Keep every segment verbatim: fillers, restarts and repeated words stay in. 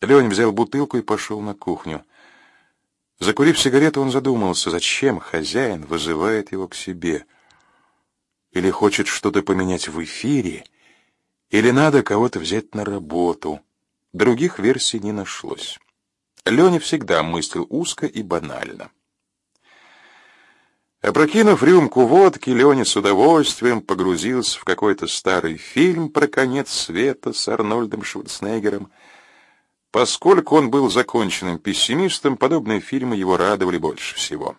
Лёня взял бутылку и пошел на кухню. Закурив сигарету, он задумался, зачем хозяин вызывает его к себе. Или хочет что-то поменять в эфире, или надо кого-то взять на работу. Других версий не нашлось. Лёня всегда мыслил узко и банально. Опрокинув рюмку водки, Лёня с удовольствием погрузился в какой-то старый фильм про конец света с Арнольдом Шварценеггером. Поскольку он был законченным пессимистом, подобные фильмы его радовали больше всего.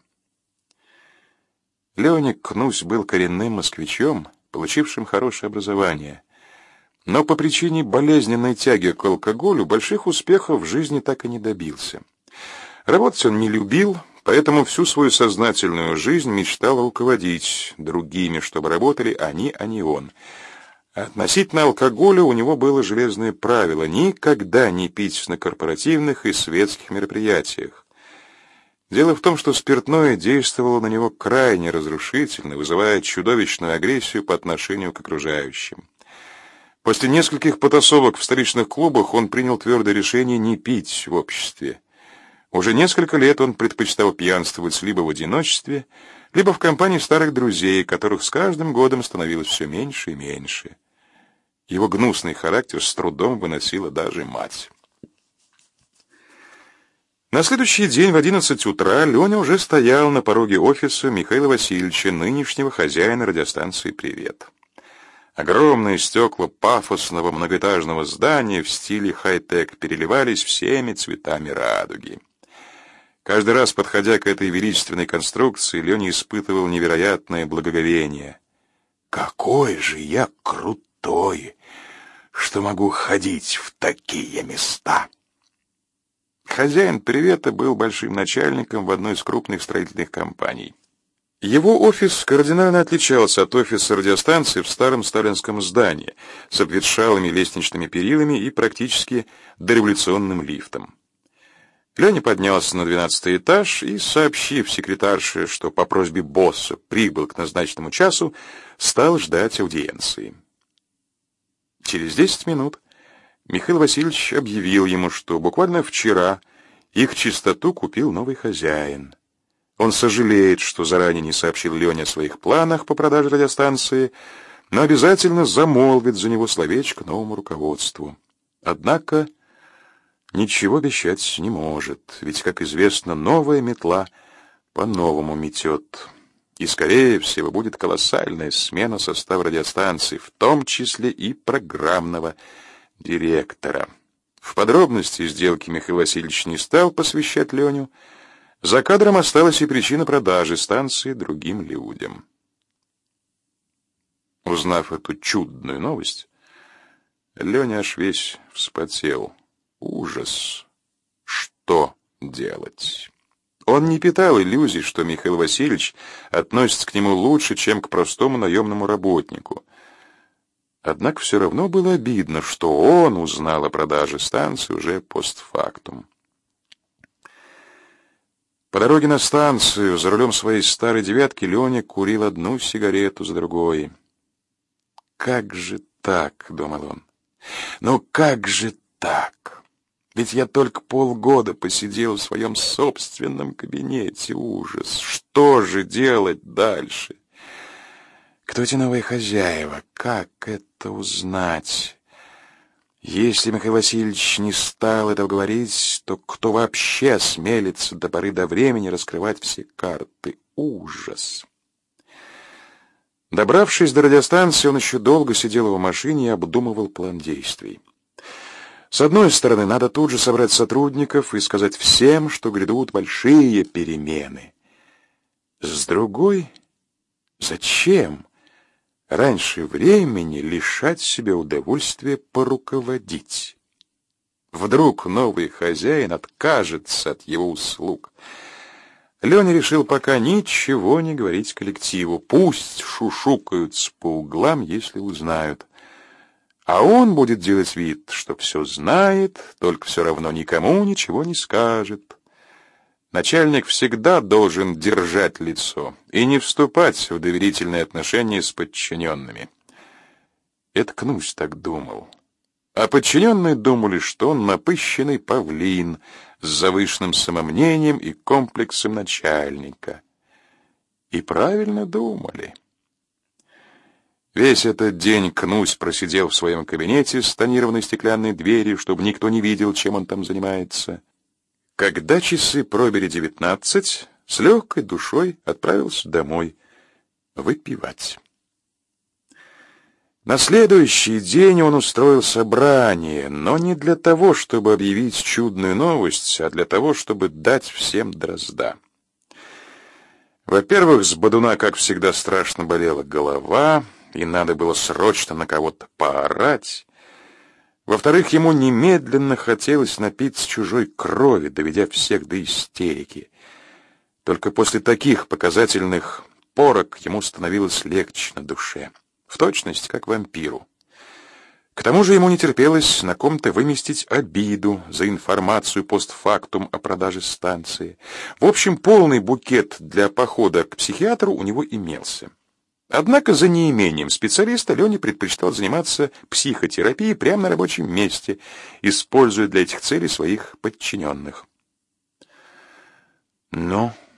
Лёня Кнусь был коренным москвичом, получившим хорошее образование, но по причине болезненной тяги к алкоголю больших успехов в жизни так и не добился. Работать он не любил, поэтому всю свою сознательную жизнь мечтал руководить другими, чтобы работали они, а не он. Относительно алкоголя у него было железное правило: никогда не пить на корпоративных и светских мероприятиях. Дело в том, что спиртное действовало на него крайне разрушительно, вызывая чудовищную агрессию по отношению к окружающим. После нескольких потасовок в столичных клубах он принял твердое решение не пить в обществе. Уже несколько лет он предпочитал пьянствовать либо в одиночестве, либо в компании старых друзей, которых с каждым годом становилось все меньше и меньше. Его гнусный характер с трудом выносила даже мать. На следующий день в одиннадцать утра Лёня уже стоял на пороге офиса Михаила Васильевича, нынешнего хозяина радиостанции «Привет». Огромные стекла пафосного многоэтажного здания в стиле хай-тек переливались всеми цветами радуги. Каждый раз, подходя к этой величественной конструкции, Лёня испытывал невероятное благоговение. «Какой же я крутой, что могу ходить в такие места!» Хозяин «Привета» был большим начальником в одной из крупных строительных компаний. Его офис кардинально отличался от офиса радиостанции в старом сталинском здании с обветшалыми лестничными перилами и практически дореволюционным лифтом. Лёня поднялся на двенадцатый этаж и, сообщив секретарше, что по просьбе босса прибыл к назначенному часу, стал ждать аудиенции. Через десять минут Михаил Васильевич объявил ему, что буквально вчера их чистоту купил новый хозяин. Он сожалеет, что заранее не сообщил Лёне о своих планах по продаже радиостанции, но обязательно замолвит за него словечко новому руководству. Однако ничего обещать не может, ведь, как известно, новая метла по-новому метет. И, скорее всего, будет колоссальная смена состава радиостанции, в том числе и программного директора. В подробности сделки Михаил Васильевич не стал посвящать Леню. За кадром осталась и причина продажи станции другим людям. Узнав эту чудную новость, Леня аж весь вспотел. Ужас! Что делать? Он не питал иллюзий, что Михаил Васильевич относится к нему лучше, чем к простому наемному работнику. Однако все равно было обидно, что он узнал о продаже станции уже постфактум. По дороге на станцию за рулем своей старой девятки Леня курил одну сигарету за другой. «Как же так?» — думал он. «Ну как же так? Ведь я только полгода посидел в своем собственном кабинете. Ужас! Что же делать дальше? Кто эти новые хозяева? Как это узнать? Если Михаил Васильевич не стал этого говорить, то кто вообще осмелится до поры до времени раскрывать все карты? Ужас!» Добравшись до радиостанции, он еще долго сидел в машине и обдумывал план действий. С одной стороны, надо тут же собрать сотрудников и сказать всем, что грядут большие перемены. С другой, зачем раньше времени лишать себя удовольствия поруководить? Вдруг новый хозяин откажется от его услуг. Леня решил пока ничего не говорить коллективу. Пусть шушукаются по углам, если узнают. А он будет делать вид, что все знает, только все равно никому ничего не скажет. Начальник всегда должен держать лицо и не вступать в доверительные отношения с подчиненными. Это Кнусь так думал. А подчиненные думали, что он напыщенный павлин с завышенным самомнением и комплексом начальника. И правильно думали. Весь этот день Кнусь просидел в своем кабинете с тонированной стеклянной дверью, чтобы никто не видел, чем он там занимается. Когда часы пробили девятнадцать, с легкой душой отправился домой выпивать. На следующий день он устроил собрание, но не для того, чтобы объявить чудную новость, а для того, чтобы дать всем дрозда. Во-первых, с бодуна, как всегда, страшно болела голова, и надо было срочно на кого-то поорать. Во-вторых, ему немедленно хотелось напиться чужой крови, доведя всех до истерики. Только после таких показательных порок ему становилось легче на душе, в точности как вампиру. К тому же ему не терпелось на ком-то выместить обиду за информацию постфактум о продаже станции. В общем, полный букет для похода к психиатру у него имелся. Однако за неимением специалиста Леня предпочитал заниматься психотерапией прямо на рабочем месте, используя для этих целей своих подчиненных. «Ну,